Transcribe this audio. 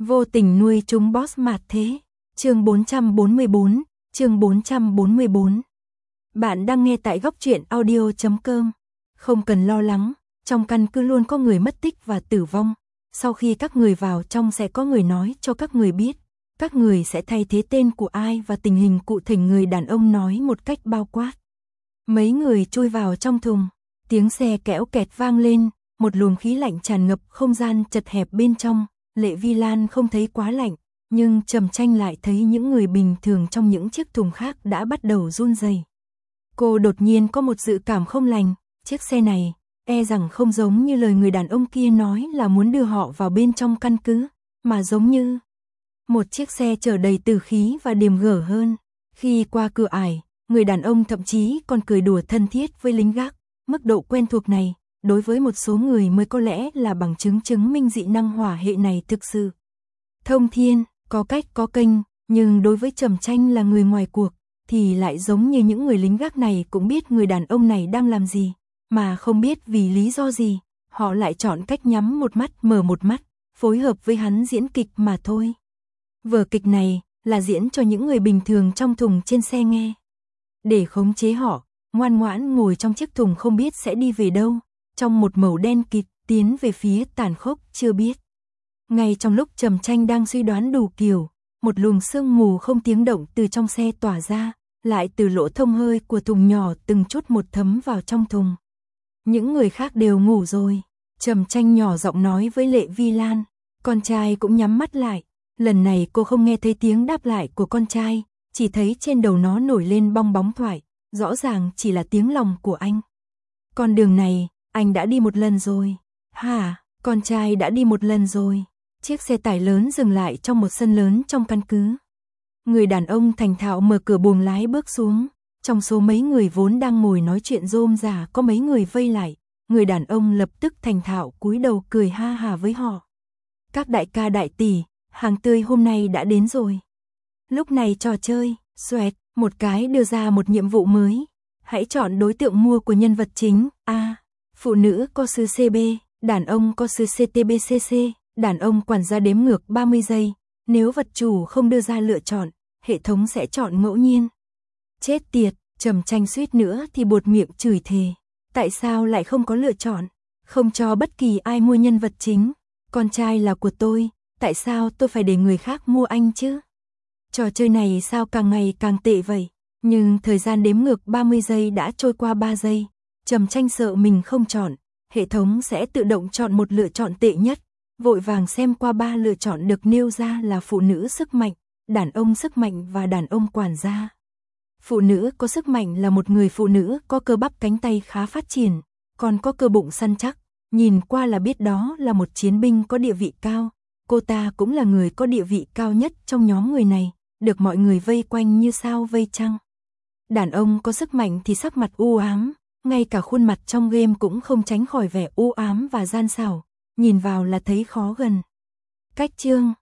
Vô tình nuôi chúng boss mạt thế. Chương 444, chương 444. Bạn đang nghe tại góc truyện audio.com. Không cần lo lắng, trong căn cứ luôn có người mất tích và tử vong. Sau khi các người vào trong sẽ có người nói cho các người biết. Các người sẽ thay thế tên của ai và tình hình cụ thể, người đàn ông nói một cách bao quát. Mấy người chui vào trong thùng. Tiếng xe kéo kẹt vang lên, một luồng khí lạnh tràn ngập không gian chật hẹp bên trong. Lệ Vi Lan không thấy quá lạnh, nhưng Trầm Tranh lại thấy những người bình thường trong những chiếc thùng khác đã bắt đầu run rẩy. Cô đột nhiên có một dự cảm không lành, chiếc xe này, e rằng không giống như lời người đàn ông kia nói là muốn đưa họ vào bên trong căn cứ, mà giống như một chiếc xe chở đầy tử khí và điềm gở hơn. Khi qua cửa ải, người đàn ông thậm chí còn cười đùa thân thiết với lính gác. Mức độ quen thuộc này, đối với một số người mới có lẽ là bằng chứng minh dị năng hỏa hệ này thực sự thông thiên, có cách có kênh, nhưng đối với Trầm Tranh là người ngoài cuộc, thì lại giống như những người lính gác này cũng biết người đàn ông này đang làm gì, mà không biết vì lý do gì, họ lại chọn cách nhắm một mắt mở một mắt, phối hợp với hắn diễn kịch mà thôi. Vở kịch này là diễn cho những người bình thường trong thùng trên xe nghe. Để khống chế họ, ngoan ngoãn ngồi trong chiếc thùng không biết sẽ đi về đâu, trong một màu đen kịt, tiến về phía tàn khốc chưa biết. Ngay trong lúc Trầm Tranh đang suy đoán đủ kiểu, một luồng sương mù không tiếng động từ trong xe tỏa ra, lại từ lỗ thông hơi của thùng nhỏ từng chút một thấm vào trong thùng. Những người khác đều ngủ rồi, Trầm Tranh nhỏ giọng nói với Lệ Vi Lan, con trai cũng nhắm mắt lại. Lần này cô không nghe thấy tiếng đáp lại của con trai, chỉ thấy trên đầu nó nổi lên bong bóng thoại, rõ ràng chỉ là tiếng lòng của anh. Con đường này, anh đã đi một lần rồi. Hả, con trai đã đi một lần rồi. Chiếc xe tải lớn dừng lại trong một sân lớn trong căn cứ. Người đàn ông thành thạo mở cửa buồng lái bước xuống. Trong số mấy người vốn đang ngồi nói chuyện rôm rả có mấy người vây lại. Người đàn ông lập tức thành thạo cúi đầu cười ha hà với họ. Các đại ca đại tỷ, hàng tươi hôm nay đã đến rồi. Lúc này trò chơi, xoẹt, một cái đưa ra một nhiệm vụ mới. Hãy chọn đối tượng mua của nhân vật chính. A. Phụ nữ có sư CB, đàn ông có sư CTBCC, đàn ông quản gia đếm ngược 30 giây. Nếu vật chủ không đưa ra lựa chọn, hệ thống sẽ chọn ngẫu nhiên. Chết tiệt, Trầm Tranh suýt nữa thì buột miệng chửi thề. Tại sao lại không có lựa chọn? Không cho bất kỳ ai mua nhân vật chính. Con trai là của tôi, tại sao tôi phải để người khác mua anh chứ? Trò chơi này sao càng ngày càng tệ vậy? Nhưng thời gian đếm ngược 30 giây đã trôi qua 3 giây. Trầm Tranh sợ mình không chọn, hệ thống sẽ tự động chọn một lựa chọn tệ nhất. Vội vàng xem qua 3 lựa chọn được nêu ra là phụ nữ sức mạnh, đàn ông sức mạnh và đàn ông quản gia. Phụ nữ có sức mạnh là một người phụ nữ có cơ bắp cánh tay khá phát triển, còn có cơ bụng săn chắc, nhìn qua là biết đó là một chiến binh có địa vị cao. Cô ta cũng là người có địa vị cao nhất trong nhóm người này, được mọi người vây quanh như sao vây trăng. Đàn ông có sức mạnh thì sắc mặt u ám, ngay cả khuôn mặt trong game cũng không tránh khỏi vẻ u ám và gian xảo, nhìn vào là thấy khó gần. Cách chương